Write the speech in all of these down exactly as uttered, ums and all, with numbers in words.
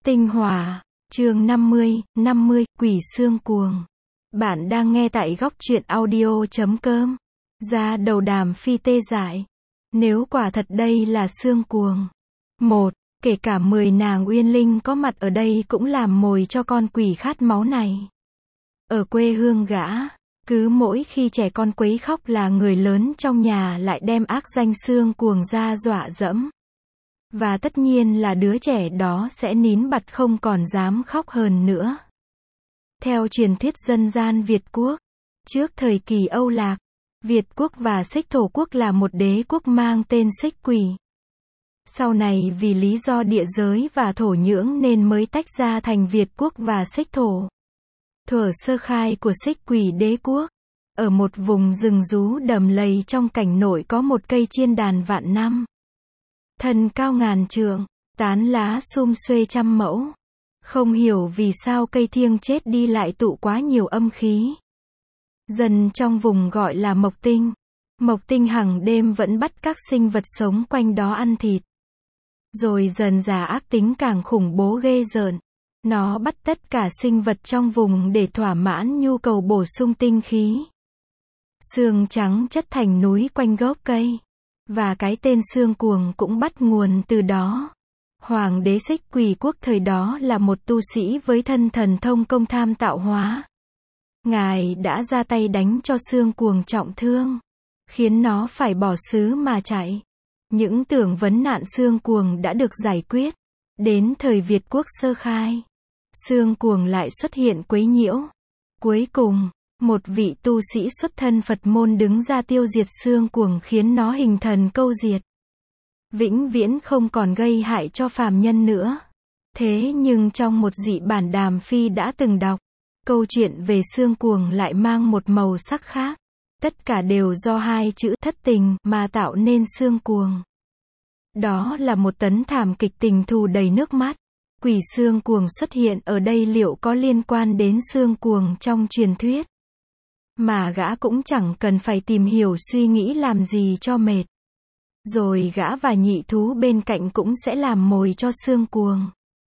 Tinh Hòa, chương năm mươi, năm mươi, Quỷ Xương Cuồng. Bạn đang nghe tại góc truyện audio chấm com. Ra đầu đàm phi tê dại. Nếu quả thật đây là xương cuồng. Một, kể cả mười nàng uyên linh có mặt ở đây cũng làm mồi cho con quỷ khát máu này. Ở quê hương gã, cứ mỗi khi trẻ con quấy khóc là người lớn trong nhà lại đem ác danh xương cuồng ra dọa dẫm. Và tất nhiên là đứa trẻ đó sẽ nín bặt không còn dám khóc hơn nữa. Theo truyền thuyết dân gian Việt quốc, trước thời kỳ Âu Lạc, Việt quốc và Xích Thổ quốc là một đế quốc mang tên Xích Quỷ. Sau này vì lý do địa giới và thổ nhưỡng nên mới tách ra thành Việt quốc và Xích Thổ. Thuở sơ khai của Xích Quỷ đế quốc, ở một vùng rừng rú đầm lầy trong cảnh nội có một cây chiên đàn vạn năm. Thân cao ngàn trượng, tán lá sum xuê trăm mẫu. Không hiểu vì sao cây thiêng chết đi lại tụ quá nhiều âm khí. Dân trong vùng gọi là Mộc Tinh. Mộc Tinh hàng đêm vẫn bắt các sinh vật sống quanh đó ăn thịt. Rồi dần dà ác tính càng khủng bố ghê rợn. Nó bắt tất cả sinh vật trong vùng để thỏa mãn nhu cầu bổ sung tinh khí. Xương trắng chất thành núi quanh gốc cây. Và cái tên xương cuồng cũng bắt nguồn từ đó. Hoàng đế Xích Quỷ quốc thời đó là một tu sĩ với thân thần thông công tham tạo hóa. Ngài đã ra tay đánh cho xương cuồng trọng thương, khiến nó phải bỏ xứ mà chạy. Những tưởng vấn nạn xương cuồng đã được giải quyết. Đến thời Việt quốc sơ khai, xương cuồng lại xuất hiện quấy nhiễu. Cuối cùng, một vị tu sĩ xuất thân Phật môn đứng ra tiêu diệt xương cuồng khiến nó hình thần câu diệt. Vĩnh viễn không còn gây hại cho phàm nhân nữa. Thế nhưng trong một dị bản Đàm Phi đã từng đọc, câu chuyện về xương cuồng lại mang một màu sắc khác. Tất cả đều do hai chữ thất tình mà tạo nên xương cuồng. Đó là một tấn thảm kịch tình thù đầy nước mắt. Quỷ xương cuồng xuất hiện ở đây liệu có liên quan đến xương cuồng trong truyền thuyết? Mà gã cũng chẳng cần phải tìm hiểu suy nghĩ làm gì cho mệt. Rồi gã và nhị thú bên cạnh cũng sẽ làm mồi cho xương cuồng.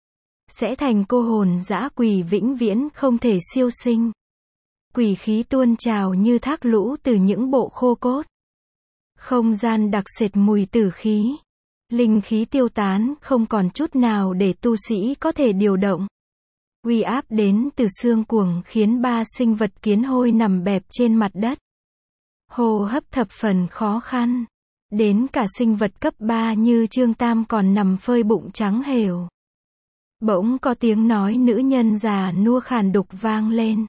Sẽ thành cô hồn dã quỷ vĩnh viễn không thể siêu sinh. Quỷ khí tuôn trào như thác lũ từ những bộ khô cốt. Không gian đặc sệt mùi tử khí. Linh khí tiêu tán không còn chút nào để tu sĩ có thể điều động. Uy áp đến từ xương cuồng khiến ba sinh vật kiến hôi nằm bẹp trên mặt đất. Hô hấp thập phần khó khăn. Đến cả sinh vật cấp ba như Trương Tam còn nằm phơi bụng trắng hều. Bỗng có tiếng nói nữ nhân già nua khàn đục vang lên.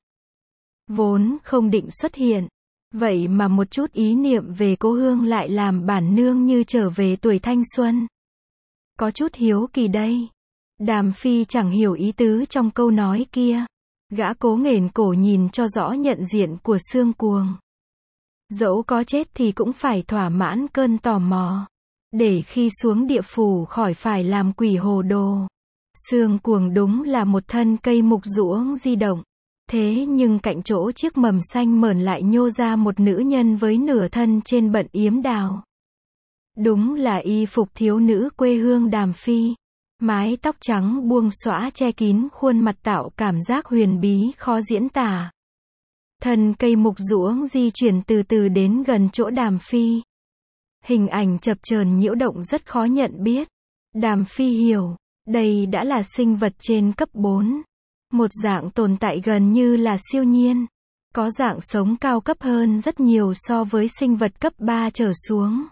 Vốn không định xuất hiện. Vậy mà một chút ý niệm về cô Hương lại làm bản nương như trở về tuổi thanh xuân. Có chút hiếu kỳ đây. Đàm Phi chẳng hiểu ý tứ trong câu nói kia. Gã cố nghển cổ nhìn cho rõ nhận diện của xương cuồng. Dẫu có chết thì cũng phải thỏa mãn cơn tò mò. Để khi xuống địa phủ khỏi phải làm quỷ hồ đồ. Xương cuồng đúng là một thân cây mục ruỗng di động. Thế nhưng cạnh chỗ chiếc mầm xanh mởn lại nhô ra một nữ nhân với nửa thân trên bận yếm đào. Đúng là y phục thiếu nữ quê hương Đàm Phi. Mái tóc trắng buông xõa che kín khuôn mặt tạo cảm giác huyền bí khó diễn tả. Thân cây mục ruỗng di chuyển từ từ đến gần chỗ Đàm Phi. Hình ảnh chập chờn nhiễu động rất khó nhận biết. Đàm Phi hiểu, đây đã là sinh vật trên cấp bốn. Một dạng tồn tại gần như là siêu nhiên. Có dạng sống cao cấp hơn rất nhiều so với sinh vật cấp ba trở xuống.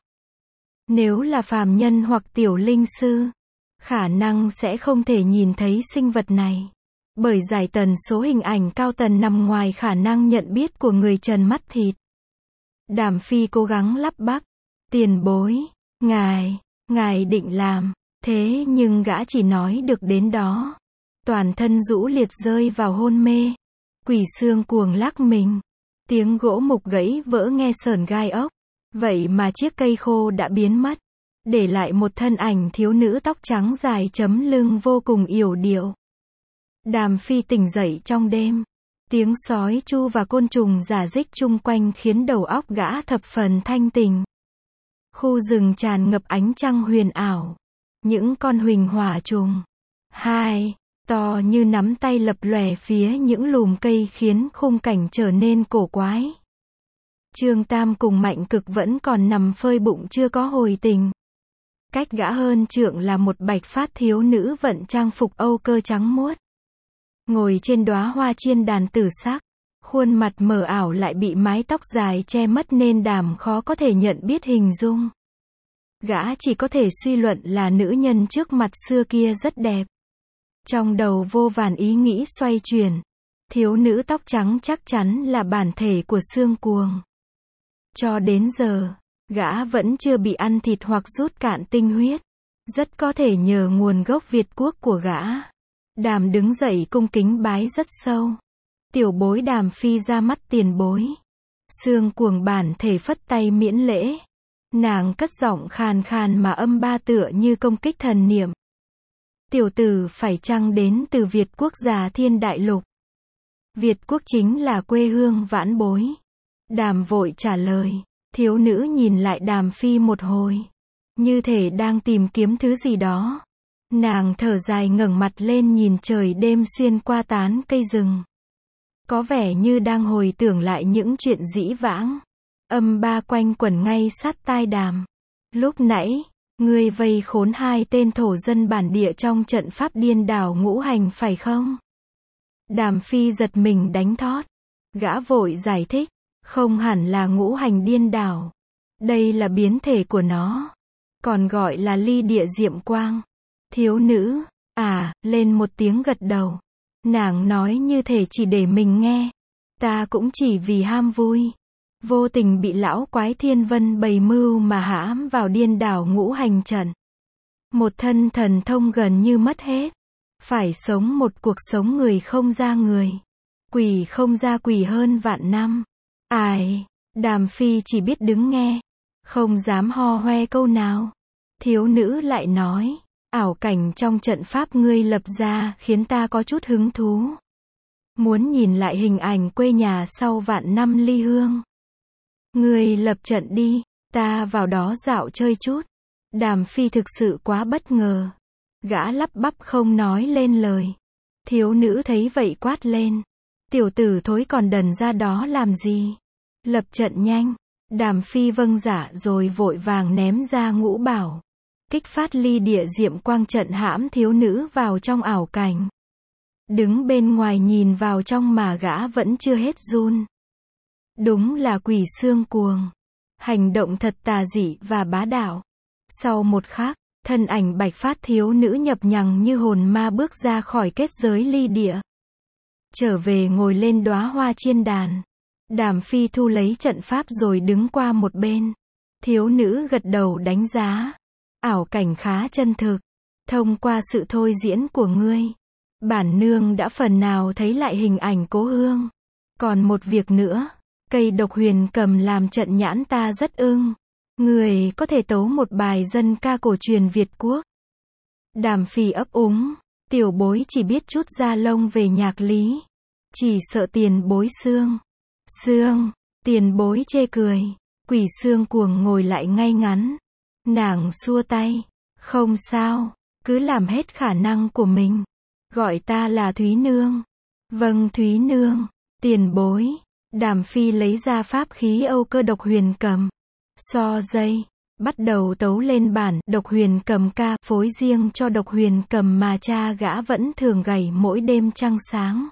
Nếu là phàm nhân hoặc tiểu linh sư, khả năng sẽ không thể nhìn thấy sinh vật này. Bởi giải tần số hình ảnh cao tần nằm ngoài khả năng nhận biết của người trần mắt thịt. Đàm Phi cố gắng lắp bắp. Tiền bối, ngài, ngài định làm. Thế nhưng gã chỉ nói được đến đó. Toàn thân rũ liệt rơi vào hôn mê. Quỷ xương cuồng lắc mình. Tiếng gỗ mục gãy vỡ nghe sởn gai ốc. Vậy mà chiếc cây khô đã biến mất. Để lại một thân ảnh thiếu nữ tóc trắng dài chấm lưng vô cùng yểu điệu. Đàm Phi tỉnh dậy trong đêm. Tiếng sói chu và côn trùng rả rích chung quanh khiến đầu óc gã thập phần thanh tỉnh. Khu rừng tràn ngập ánh trăng huyền ảo. Những con huỳnh hỏa trùng. Hai. to như nắm tay lập lòe phía những lùm cây khiến khung cảnh trở nên cổ quái. Trương Tam cùng Mạnh Cực vẫn còn nằm phơi bụng chưa có hồi tình. Cách gã hơn trượng là một bạch phát thiếu nữ vận trang phục Âu cơ trắng muốt. Ngồi trên đóa hoa chiên đàn tử sắc, khuôn mặt mờ ảo lại bị mái tóc dài che mất nên Đàm khó có thể nhận biết hình dung. Gã chỉ có thể suy luận là nữ nhân trước mặt xưa kia rất đẹp. Trong đầu vô vàn ý nghĩ xoay chuyển. Thiếu nữ tóc trắng chắc chắn là bản thể của Xương Cuồng. Cho đến giờ, gã vẫn chưa bị ăn thịt hoặc rút cạn tinh huyết. Rất có thể nhờ nguồn gốc Việt quốc của gã. Đàm đứng dậy cung kính bái rất sâu. Tiểu bối Đàm phi ra mắt tiền bối. Xương Cuồng bản thể phất tay miễn lễ. Nàng cất giọng khàn khàn mà âm ba tựa như công kích thần niệm. Tiểu tử phải chăng đến từ Việt quốc già thiên đại lục? Việt quốc chính là quê hương vãn bối. Đàm vội trả lời. Thiếu nữ nhìn lại Đàm phi một hồi. Như thể đang tìm kiếm thứ gì đó. Nàng thở dài ngẩng mặt lên nhìn trời đêm xuyên qua tán cây rừng. Có vẻ như đang hồi tưởng lại những chuyện dĩ vãng. Âm ba quanh quẩn ngay sát tai Đàm. Lúc nãy, ngươi vây khốn hai tên thổ dân bản địa trong trận pháp điên đảo ngũ hành phải không? Đàm phi giật mình đánh thót. Gã vội giải thích. Không hẳn là ngũ hành điên đảo. Đây là biến thể của nó. Còn gọi là ly địa diệm quang. Thiếu nữ, à, lên một tiếng gật đầu. Nàng nói như thể chỉ để mình nghe. Ta cũng chỉ vì ham vui. Vô tình bị lão quái thiên vân bày mưu mà hãm vào điên đảo ngũ hành trận. Một thân thần thông gần như mất hết. Phải sống một cuộc sống người không ra người. Quỷ không ra quỷ hơn vạn năm. Ai, Đàm phi chỉ biết đứng nghe. Không dám ho hoe câu nào. Thiếu nữ lại nói. Ảo cảnh trong trận pháp ngươi lập ra khiến ta có chút hứng thú. Muốn nhìn lại hình ảnh quê nhà sau vạn năm ly hương. Ngươi lập trận đi, ta vào đó dạo chơi chút. Đàm phi thực sự quá bất ngờ. Gã lắp bắp không nói lên lời. Thiếu nữ thấy vậy quát lên. Tiểu tử thối còn đần ra đó làm gì? Lập trận nhanh. Đàm phi vâng dạ rồi vội vàng ném ra ngũ bảo. Kích phát ly địa diệm quang trận hãm thiếu nữ vào trong ảo cảnh. Đứng bên ngoài nhìn vào trong mà gã vẫn chưa hết run. Đúng là quỷ Xương Cuồng. Hành động thật tà dị và bá đạo. Sau một khắc, thân ảnh bạch phát thiếu nữ nhập nhằng như hồn ma bước ra khỏi kết giới ly địa. Trở về ngồi lên đóa hoa chiên đàn. Đàm phi thu lấy trận pháp rồi đứng qua một bên. Thiếu nữ gật đầu đánh giá. Ảo cảnh khá chân thực. Thông qua sự thôi diễn của ngươi, bản nương đã phần nào thấy lại hình ảnh cố hương. Còn một việc nữa, cây độc huyền cầm làm trận nhãn ta rất ưng. Người có thể tấu một bài dân ca cổ truyền Việt quốc. Đàm phi ấp úng. Tiểu bối chỉ biết chút da lông về nhạc lý. Chỉ sợ tiền bối xương. Xương. Tiền bối chê cười. Quỷ Xương Cuồng ngồi lại ngay ngắn. Nàng xua tay. Không sao. Cứ làm hết khả năng của mình. Gọi ta là Thúy Nương. Vâng Thúy Nương. Tiền bối. Đàm phi lấy ra pháp khí Âu cơ độc huyền cầm. So dây. Bắt đầu tấu lên bản độc huyền cầm ca phối riêng cho độc huyền cầm mà cha gã vẫn thường gảy mỗi đêm trăng sáng.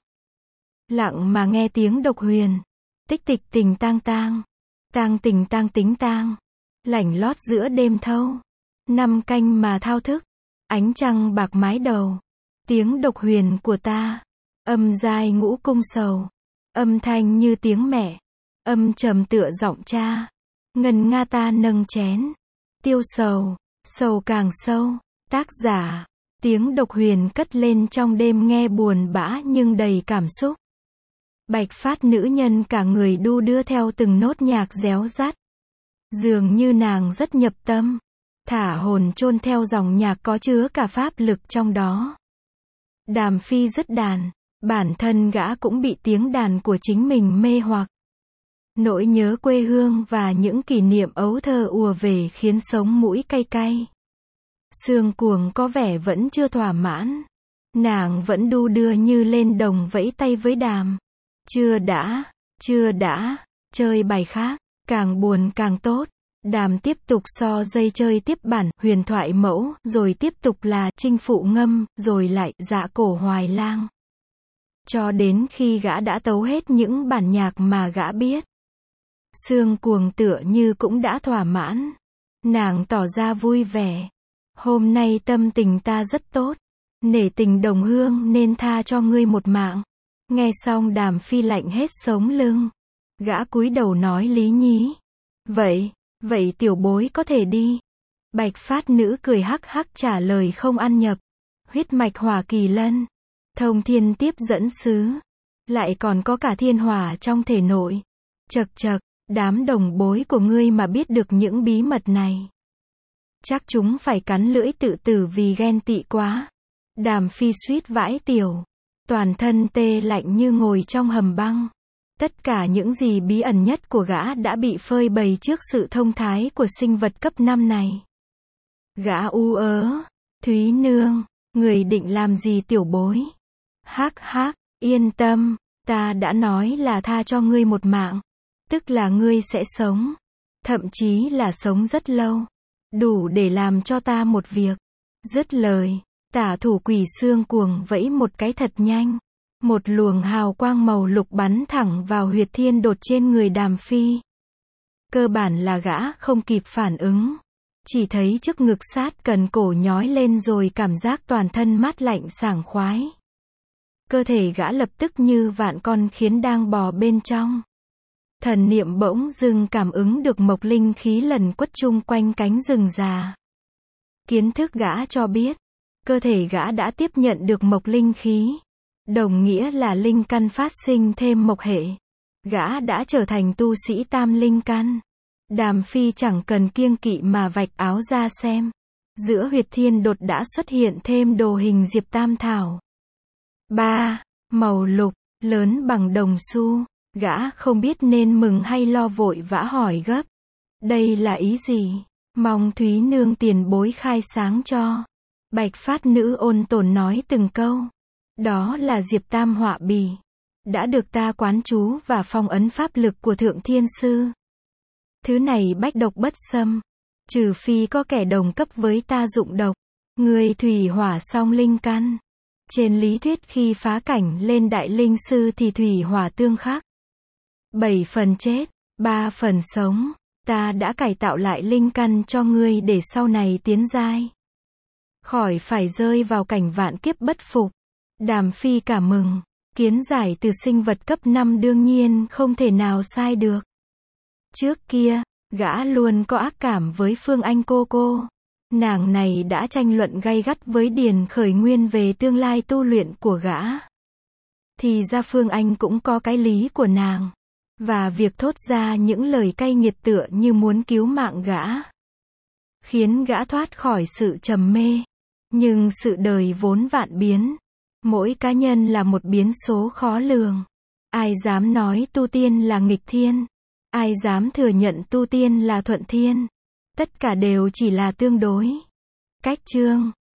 Lặng mà nghe tiếng độc huyền. Tích tịch tình tang tang. Tang tình tang tính tang. Lảnh lót giữa đêm thâu. Năm canh mà thao thức. Ánh trăng bạc mái đầu. Tiếng độc huyền của ta. Âm dài ngũ cung sầu. Âm thanh như tiếng mẹ. Âm trầm tựa giọng cha. Ngân nga ta nâng chén. Tiêu sầu. Sầu càng sâu. Tác giả. Tiếng độc huyền cất lên trong đêm nghe buồn bã nhưng đầy cảm xúc. Bạch phát nữ nhân cả người đu đưa theo từng nốt nhạc réo rắt. Dường như nàng rất nhập tâm. Thả hồn chôn theo dòng nhạc có chứa cả pháp lực trong đó. Đàm phi dứt đàn. Bản thân gã cũng bị tiếng đàn của chính mình mê hoặc. Nỗi nhớ quê hương và những kỷ niệm ấu thơ ùa về khiến sống mũi cay cay. Xương Cuồng có vẻ vẫn chưa thỏa mãn. Nàng vẫn đu đưa như lên đồng vẫy tay với Đàm. Chưa đã, chưa đã, chơi bài khác, càng buồn càng tốt. Đàm tiếp tục so dây chơi tiếp bản Huyền thoại mẫu, rồi tiếp tục là Chinh phụ ngâm, rồi lại Dạ cổ hoài lang. Cho đến khi gã đã tấu hết những bản nhạc mà gã biết. Sương Cuồng tựa như cũng đã thỏa mãn. Nàng tỏ ra vui vẻ. Hôm nay tâm tình ta rất tốt. Nể tình đồng hương nên tha cho ngươi một mạng. Nghe xong Đàm Phi lạnh hết sống lưng. Gã cúi đầu nói lý nhí. Vậy, vậy tiểu bối có thể đi. Bạch Phát Nữ cười hắc hắc trả lời không ăn nhập. Huyết mạch hỏa kỳ lân. Thông thiên tiếp dẫn sứ. Lại còn có cả thiên hỏa trong thể nội. Chật chật, đám đồng bối của ngươi mà biết được những bí mật này. Chắc chúng phải cắn lưỡi tự tử vì ghen tị quá. Đàm Phi suýt vãi tiểu. Toàn thân tê lạnh như ngồi trong hầm băng. Tất cả những gì bí ẩn nhất của gã đã bị phơi bày trước sự thông thái của sinh vật cấp năm này. Gã u ớ. Thúy Nương, người định làm gì tiểu bối? Hắc hắc, yên tâm, ta đã nói là tha cho ngươi một mạng. Tức là ngươi sẽ sống. Thậm chí là sống rất lâu. Đủ để làm cho ta một việc. Dứt lời, tả thủ Quỷ Xương Cuồng vẫy một cái thật nhanh. Một luồng hào quang màu lục bắn thẳng vào huyệt thiên đột trên người Đàm Phi. Cơ bản là gã không kịp phản ứng. Chỉ thấy trước ngực sát cần cổ nhói lên rồi cảm giác toàn thân mát lạnh sảng khoái. Cơ thể gã lập tức như vạn con khiến đang bò bên trong. Thần niệm bỗng dưng cảm ứng được mộc linh khí lần quất chung quanh cánh rừng già. Kiến thức gã cho biết, cơ thể gã đã tiếp nhận được mộc linh khí. Đồng nghĩa là linh căn phát sinh thêm mộc hệ. Gã đã trở thành tu sĩ tam linh căn. Đàm Phi chẳng cần kiêng kỵ mà vạch áo ra xem. Giữa huyệt thiên đột đã xuất hiện thêm đồ hình diệp tam thảo. ba. Màu lục, lớn bằng đồng xu. Gã không biết nên mừng hay lo, vội vã hỏi gấp. Đây là ý gì? Mong Thúy Nương tiền bối khai sáng cho. Bạch Phát Nữ ôn tồn nói từng câu. Đó là diệp tam họa bì. Đã được ta quán chú và phong ấn pháp lực của Thượng Thiên Sư. Thứ này bách độc bất xâm. Trừ phi có kẻ đồng cấp với ta dụng độc. Người thủy hỏa song linh căn. Trên lý thuyết khi phá cảnh lên đại linh sư thì thủy hỏa tương khắc. Bảy phần chết, ba phần sống. Ta đã cải tạo lại linh căn cho ngươi để sau này tiến giai. Khỏi phải rơi vào cảnh vạn kiếp bất phục. Đàm Phi cảm mừng. Kiến giải từ sinh vật cấp năm đương nhiên không thể nào sai được. Trước kia, gã luôn có ác cảm với Phương Anh cô cô. Nàng này đã tranh luận gay gắt với Điền Khởi Nguyên về tương lai tu luyện của gã. Thì ra Phương Anh cũng có cái lý của nàng. Và việc thốt ra những lời cay nghiệt tựa như muốn cứu mạng gã. Khiến gã thoát khỏi sự trầm mê. Nhưng sự đời vốn vạn biến. Mỗi cá nhân là một biến số khó lường. Ai dám nói tu tiên là nghịch thiên? Ai dám thừa nhận tu tiên là thuận thiên? Tất cả đều chỉ là tương đối. Cách chương